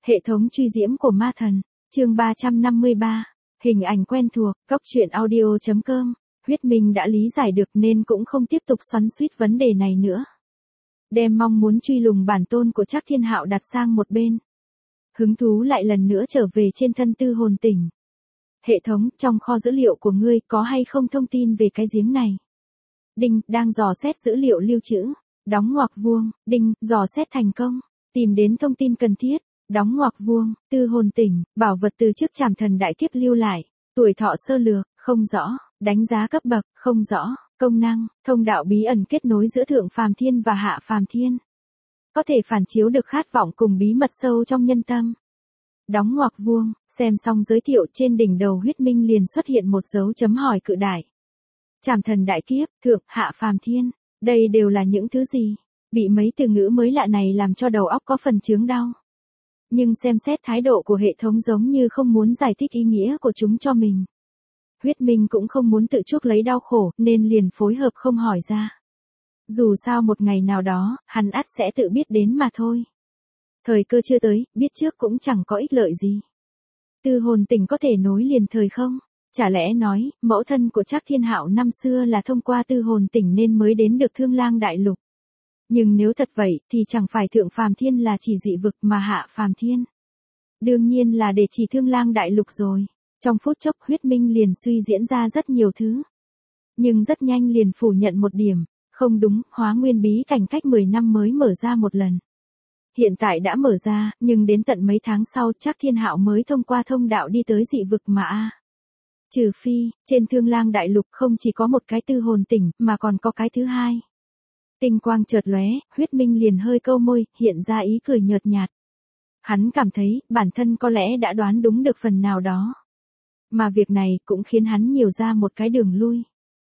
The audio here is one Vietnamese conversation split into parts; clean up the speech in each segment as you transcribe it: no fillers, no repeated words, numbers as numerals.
Hệ thống truy diễm của ma thần, chương 353, hình ảnh quen thuộc, Cóc truyện audio.com, Huyết Minh đã lý giải được nên cũng không tiếp tục xoắn xuýt vấn đề này nữa. Đem mong muốn truy lùng bản tôn của Trác Thiên Hạo đặt sang một bên. Hứng thú lại lần nữa trở về trên thân Tư Hồn Tỉnh. Hệ thống, trong kho dữ liệu của ngươi có hay không thông tin về cái giếng này? Đinh, đang dò xét dữ liệu lưu trữ. Đóng ngoặc vuông, đinh, dò xét thành công. Tìm đến thông tin cần thiết. Đóng ngoặc vuông, Tư Hồn Tỉnh, bảo vật từ trước Trảm Thần Đại Kiếp lưu lại. Tuổi thọ sơ lược, không rõ. Đánh giá cấp bậc, không rõ. Công năng, thông đạo bí ẩn kết nối giữa Thượng Phàm Thiên và Hạ Phàm Thiên. Có thể phản chiếu được khát vọng cùng bí mật sâu trong nhân tâm. Đóng ngoặc vuông, xem xong giới thiệu trên đỉnh đầu Huyết Minh liền xuất hiện một dấu chấm hỏi cự đại. Trảm Thần Đại Kiếp, Thượng, Hạ Phàm Thiên, đây đều là những thứ gì? Bị mấy từ ngữ mới lạ này làm cho đầu óc có phần chướng đau. Nhưng xem xét thái độ của hệ thống giống như không muốn giải thích ý nghĩa của chúng cho mình. Huyết Minh cũng không muốn tự chuốc lấy đau khổ nên liền phối hợp không hỏi ra. Dù sao một ngày nào đó, hắn ắt sẽ tự biết đến mà thôi. Thời cơ chưa tới, biết trước cũng chẳng có ích lợi gì. Tư Hồn Tỉnh có thể nối liền thời không? Chả lẽ nói, mẫu thân của Trác Thiên Hạo năm xưa là thông qua Tư Hồn Tỉnh nên mới đến được Thương Lang Đại Lục. Nhưng nếu thật vậy, thì chẳng phải Thượng Phàm Thiên là chỉ dị vực mà Hạ Phàm Thiên. Đương nhiên là để chỉ Thương Lang Đại Lục rồi. Trong phút chốc Huyết Minh liền suy diễn ra rất nhiều thứ. Nhưng rất nhanh liền phủ nhận một điểm. Không đúng, Hóa Nguyên bí cảnh cách 10 năm mới mở ra một lần. Hiện tại đã mở ra, nhưng đến tận mấy tháng sau Trác Thiên Hạo mới thông qua thông đạo đi tới dị vực mà Trừ phi, trên Thương Lang Đại Lục không chỉ có một cái Tư Hồn Tỉnh, mà còn có cái thứ hai. Tinh quang chợt lóe, Huyết Minh liền hơi câu môi, hiện ra ý cười nhợt nhạt. Hắn cảm thấy, bản thân có lẽ đã đoán đúng được phần nào đó. Mà việc này cũng khiến hắn nhiều ra một cái đường lui.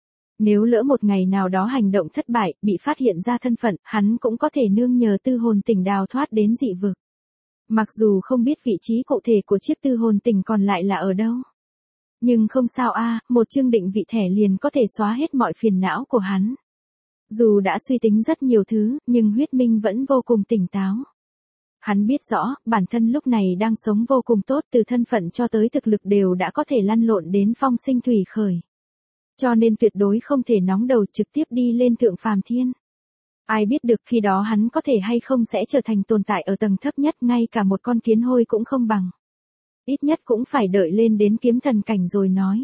Nếu lỡ một ngày nào đó hành động thất bại, bị phát hiện ra thân phận, hắn cũng có thể nương nhờ Tư Hồn Tỉnh đào thoát đến dị vực. Mặc dù không biết vị trí cụ thể của chiếc Tư Hồn Tỉnh còn lại là ở đâu. Nhưng không sao một chương định vị thẻ liền có thể xóa hết mọi phiền não của hắn. Dù đã suy tính rất nhiều thứ, nhưng Huyết Minh vẫn vô cùng tỉnh táo. Hắn biết rõ, bản thân lúc này đang sống vô cùng tốt, từ thân phận cho tới thực lực đều đã có thể lăn lộn đến phong sinh thủy khởi. Cho nên tuyệt đối không thể nóng đầu trực tiếp đi lên Thượng Phàm Thiên. Ai biết được khi đó hắn có thể hay không sẽ trở thành tồn tại ở tầng thấp nhất, ngay cả một con kiến hôi cũng không bằng. Ít nhất cũng phải đợi lên đến kiếm thần cảnh rồi nói.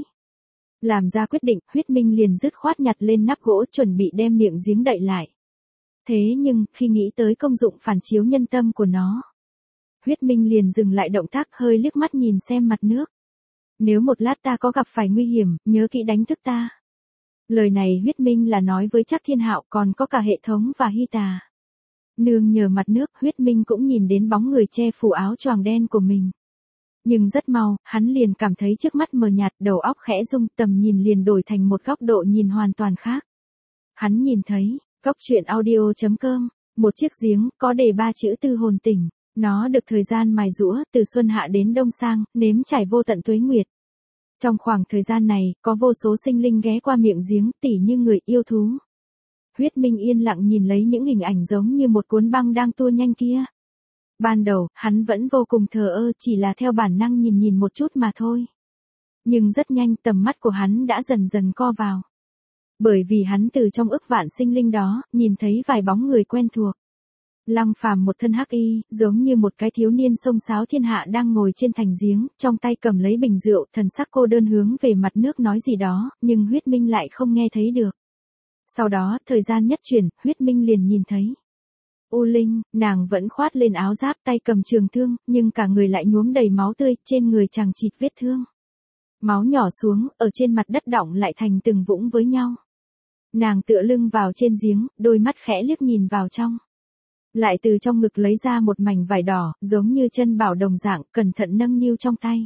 Làm ra quyết định, Huyết Minh liền dứt khoát nhặt lên nắp gỗ chuẩn bị đem miệng giếng đậy lại. Thế nhưng, khi nghĩ tới công dụng phản chiếu nhân tâm của nó, Huyết Minh liền dừng lại động tác, hơi liếc mắt nhìn xem mặt nước. Nếu một lát ta có gặp phải nguy hiểm, nhớ kỹ đánh thức ta. Lời này Huyết Minh là nói với Trác Thiên Hạo, còn có cả hệ thống và Hy Tà. Nương nhờ mặt nước, Huyết Minh cũng nhìn đến bóng người che phủ áo choàng đen của mình. Nhưng rất mau, hắn liền cảm thấy trước mắt mờ nhạt, đầu óc khẽ rung, tầm nhìn liền đổi thành một góc độ nhìn hoàn toàn khác. Hắn nhìn thấy, Cóc truyện audio.com, một chiếc giếng, có đề 3 chữ Tư Hồn Tỉnh. Nó được thời gian mài giũa, từ xuân hạ đến đông sang, nếm trải vô tận tuế nguyệt. Trong khoảng thời gian này, có vô số sinh linh ghé qua miệng giếng, tỉ như người yêu thú. Huyết Minh yên lặng nhìn lấy những hình ảnh giống như một cuốn băng đang tua nhanh kia. Ban đầu, hắn vẫn vô cùng thờ ơ, chỉ là theo bản năng nhìn một chút mà thôi. Nhưng rất nhanh tầm mắt của hắn đã dần dần co vào. Bởi vì hắn từ trong ức vạn sinh linh đó, nhìn thấy vài bóng người quen thuộc. Lăng Phàm một thân hắc y, giống như một cái thiếu niên xông xáo thiên hạ đang ngồi trên thành giếng, trong tay cầm lấy bình rượu, thần sắc cô đơn hướng về mặt nước nói gì đó, nhưng Huyết Minh lại không nghe thấy được. Sau đó, thời gian nhất chuyển, Huyết Minh liền nhìn thấy. U Linh, nàng vẫn khoát lên áo giáp, tay cầm trường thương, nhưng cả người lại nhuốm đầy máu tươi, trên người chằng chịt vết thương. Máu nhỏ xuống, ở trên mặt đất đọng lại thành từng vũng với nhau. Nàng tựa lưng vào trên giếng, đôi mắt khẽ liếc nhìn vào trong. Lại từ trong ngực lấy ra một mảnh vải đỏ, giống như chân bảo đồng dạng, cẩn thận nâng niu trong tay.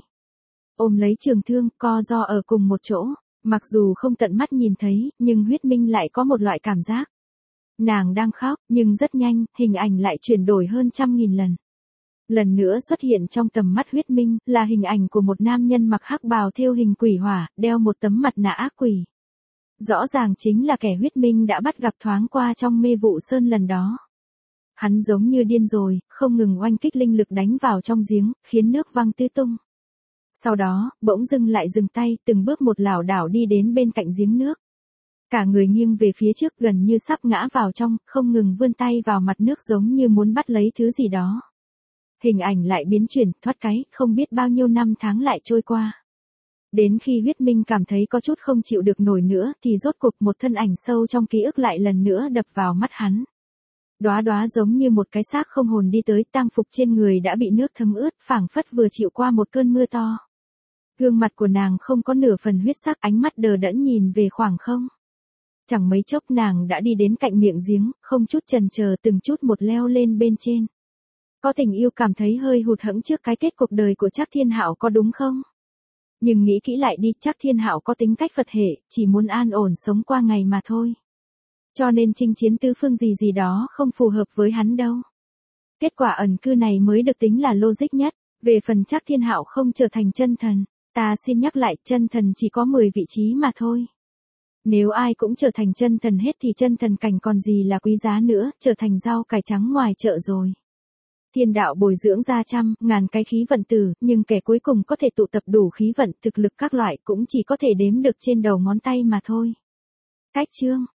Ôm lấy trường thương, co ro ở cùng một chỗ, mặc dù không tận mắt nhìn thấy, nhưng Huyết Minh lại có một loại cảm giác. Nàng đang khóc, nhưng rất nhanh, hình ảnh lại chuyển đổi hơn 100.000 lần. Lần nữa xuất hiện trong tầm mắt Huyết Minh, là hình ảnh của một nam nhân mặc hắc bào thêu hình quỷ hỏa, đeo một tấm mặt nạ ác quỷ. Rõ ràng chính là kẻ Huyết Minh đã bắt gặp thoáng qua trong Mê Vụ Sơn lần đó. Hắn giống như điên rồi, không ngừng oanh kích linh lực đánh vào trong giếng, khiến nước văng tứ tung. Sau đó, bỗng dưng lại dừng tay, từng bước một lảo đảo đi đến bên cạnh giếng nước. Cả người nghiêng về phía trước gần như sắp ngã vào trong, không ngừng vươn tay vào mặt nước giống như muốn bắt lấy thứ gì đó. Hình ảnh lại biến chuyển, thoát cái, không biết bao nhiêu năm tháng lại trôi qua. Đến khi Huyết Minh cảm thấy có chút không chịu được nổi nữa thì rốt cuộc một thân ảnh sâu trong ký ức lại lần nữa đập vào mắt hắn. Đóa đóa giống như một cái xác không hồn đi tới, tang phục trên người đã bị nước thấm ướt, phảng phất vừa chịu qua một cơn mưa to. Gương mặt của nàng không có nửa phần huyết sắc, ánh mắt đờ đẫn nhìn về khoảng không. Chẳng mấy chốc nàng đã đi đến cạnh miệng giếng, không chút chần chờ từng chút một leo lên bên trên. Có tình yêu cảm thấy hơi hụt hẫng trước cái kết cuộc đời của Trác Thiên Hạo có đúng không? Nhưng nghĩ kỹ lại đi, Trác Thiên Hạo có tính cách Phật hệ, chỉ muốn an ổn sống qua ngày mà thôi. Cho nên chinh chiến tứ phương gì gì đó không phù hợp với hắn đâu. Kết quả ẩn cư này mới được tính là logic nhất. Về phần Trác Thiên Hạo không trở thành chân thần, ta xin nhắc lại, chân thần chỉ có 10 vị trí mà thôi. Nếu ai cũng trở thành chân thần hết thì chân thần cảnh còn gì là quý giá nữa, trở thành rau cải trắng ngoài chợ rồi. Thiên đạo bồi dưỡng ra trăm, ngàn cái khí vận tử, nhưng kẻ cuối cùng có thể tụ tập đủ khí vận, thực lực các loại cũng chỉ có thể đếm được trên đầu ngón tay mà thôi. Cách chương